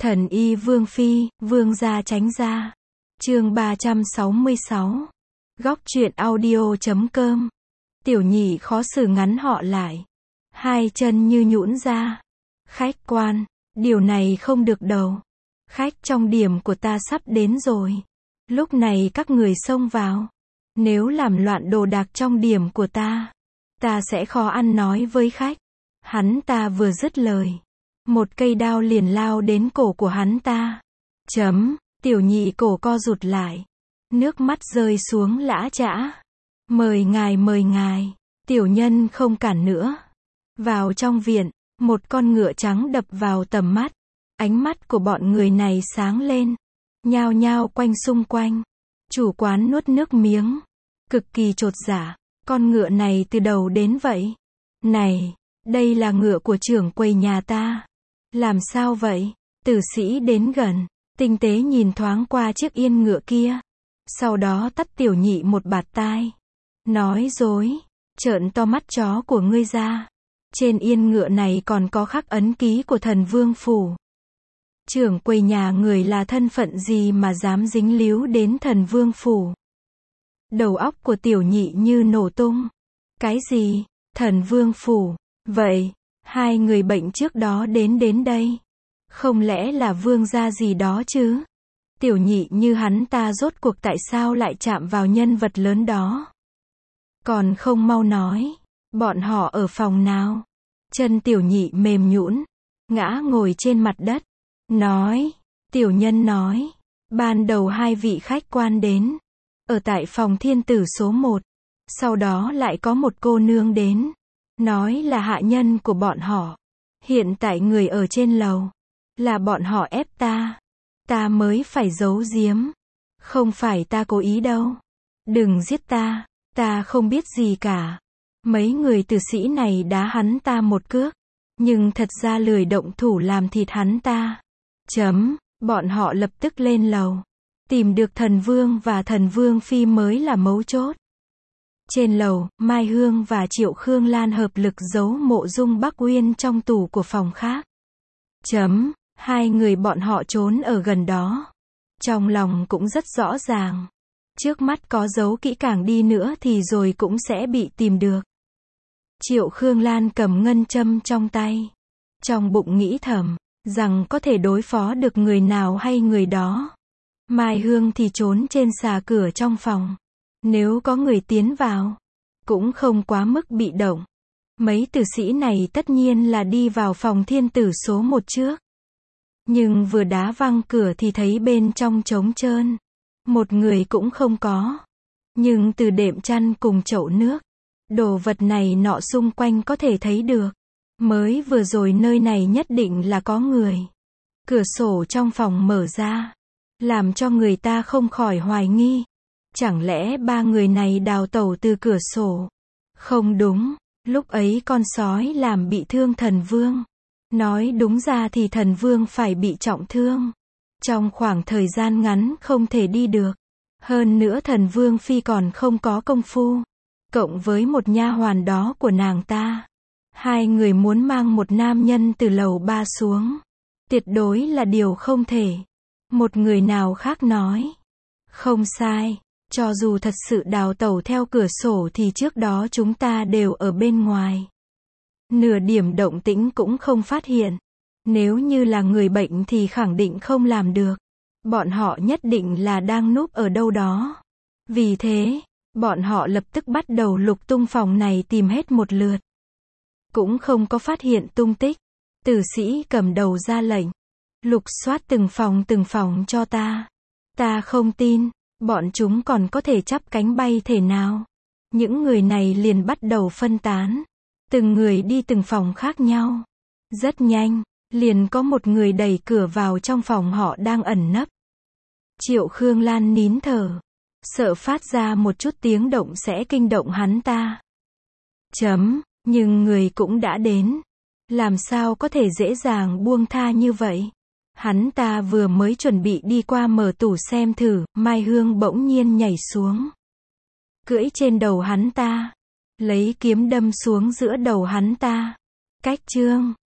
Thần y vương phi, vương gia tránh ra. Chương 366. Góc truyện audio.com. Tiểu nhị khó xử ngắn họ lại. Hai chân như nhũn ra. Khách quan, điều này không được đâu. Khách trong điểm của ta sắp đến rồi. Lúc này các người xông vào. Nếu làm loạn đồ đạc trong điểm của ta sẽ khó ăn nói với khách. Hắn ta vừa dứt lời, một cây đao liền lao đến cổ của hắn ta. Tiểu nhị cổ co rụt lại. Nước mắt rơi xuống lã chã. Mời ngài, tiểu nhân không cản nữa. Vào trong viện, một con ngựa trắng đập vào tầm mắt. Ánh mắt của bọn người này sáng lên. Nhao nhao quanh xung quanh. Chủ quán nuốt nước miếng. Cực kỳ chột dạ. Con ngựa này từ đầu đến vậy? Này, đây là ngựa của trưởng quầy nhà ta. Làm sao vậy? Tử sĩ đến gần, tinh tế nhìn thoáng qua chiếc yên ngựa kia. Sau đó tắt tiểu nhị một bạt tai. Nói dối, trợn to mắt chó của ngươi ra. Trên yên ngựa này còn có khắc ấn ký của thần vương phủ. Trưởng quầy nhà người là thân phận gì mà dám dính líu đến thần vương phủ? Đầu óc của tiểu nhị như nổ tung. Cái gì? Thần vương phủ? Vậy, hai người bệnh trước đó đến đây. Không lẽ là vương gia gì đó chứ? Tiểu nhị như hắn ta rốt cuộc tại sao lại chạm vào nhân vật lớn đó? Còn không mau nói, bọn họ ở phòng nào? Chân tiểu nhị mềm nhũn, ngã ngồi trên mặt đất. Tiểu nhân nói, ban đầu hai vị khách quan đến, ở tại phòng thiên tử số 1. Sau đó lại có một cô nương đến, nói là hạ nhân của bọn họ. Hiện tại người ở trên lầu, là bọn họ ép ta mới phải giấu giếm. Không phải ta cố ý đâu. Đừng giết ta không biết gì cả. Mấy người tử sĩ này đá hắn ta một cước, nhưng thật ra lười động thủ làm thịt hắn ta. Bọn họ lập tức lên lầu. Tìm được thần vương và thần vương phi mới là mấu chốt. Trên lầu, Mai Hương và Triệu Khương Lan hợp lực giấu mộ dung Bắc Uyên trong tủ của phòng khác. Hai người bọn họ trốn ở gần đó. Trong lòng cũng rất rõ ràng. Trước mắt có giấu kỹ càng đi nữa thì rồi cũng sẽ bị tìm được. Triệu Khương Lan cầm ngân châm trong tay. Trong bụng nghĩ thầm, rằng có thể đối phó được người nào hay người đó. Mai Hương thì trốn trên xà cửa trong phòng. Nếu có người tiến vào, cũng không quá mức bị động. Mấy tử sĩ này tất nhiên là đi vào phòng thiên tử số 1 trước. Nhưng vừa đá văng cửa thì thấy bên trong trống trơn. Một người cũng không có. Nhưng từ đệm chăn cùng chậu nước, đồ vật này nọ xung quanh có thể thấy được. Mới vừa rồi nơi này nhất định là có người. Cửa sổ trong phòng mở ra, làm cho người ta không khỏi hoài nghi. Chẳng lẽ ba người này đào tẩu từ cửa sổ? Không đúng, lúc ấy con sói làm bị thương thần vương. Nói đúng ra thì thần vương phải bị trọng thương. Trong khoảng thời gian ngắn không thể đi được. Hơn nữa thần vương phi còn không có công phu. Cộng với một nha hoàn đó của nàng ta. Hai người muốn mang một nam nhân từ lầu 3 xuống. Tuyệt đối là điều không thể. Một người nào khác nói. Không sai. Cho dù thật sự đào tẩu theo cửa sổ thì trước đó chúng ta đều ở bên ngoài. Nửa điểm động tĩnh cũng không phát hiện. Nếu như là người bệnh thì khẳng định không làm được. Bọn họ nhất định là đang núp ở đâu đó. Vì thế, bọn họ lập tức bắt đầu lục tung phòng này tìm hết một lượt. Cũng không có phát hiện tung tích. Tử sĩ cầm đầu ra lệnh. Lục soát từng phòng cho ta. Ta không tin, bọn chúng còn có thể chắp cánh bay thể nào. Những người này liền bắt đầu phân tán. Từng người đi từng phòng khác nhau. Rất nhanh, liền có một người đẩy cửa vào trong phòng họ đang ẩn nấp. Triệu Khương Lan nín thở. Sợ phát ra một chút tiếng động sẽ kinh động hắn ta. Nhưng người cũng đã đến. Làm sao có thể dễ dàng buông tha như vậy? Hắn ta vừa mới chuẩn bị đi qua mở tủ xem thử, Mai Hương bỗng nhiên nhảy xuống. Cưỡi trên đầu hắn ta. Lấy kiếm đâm xuống giữa đầu hắn ta. Cách chương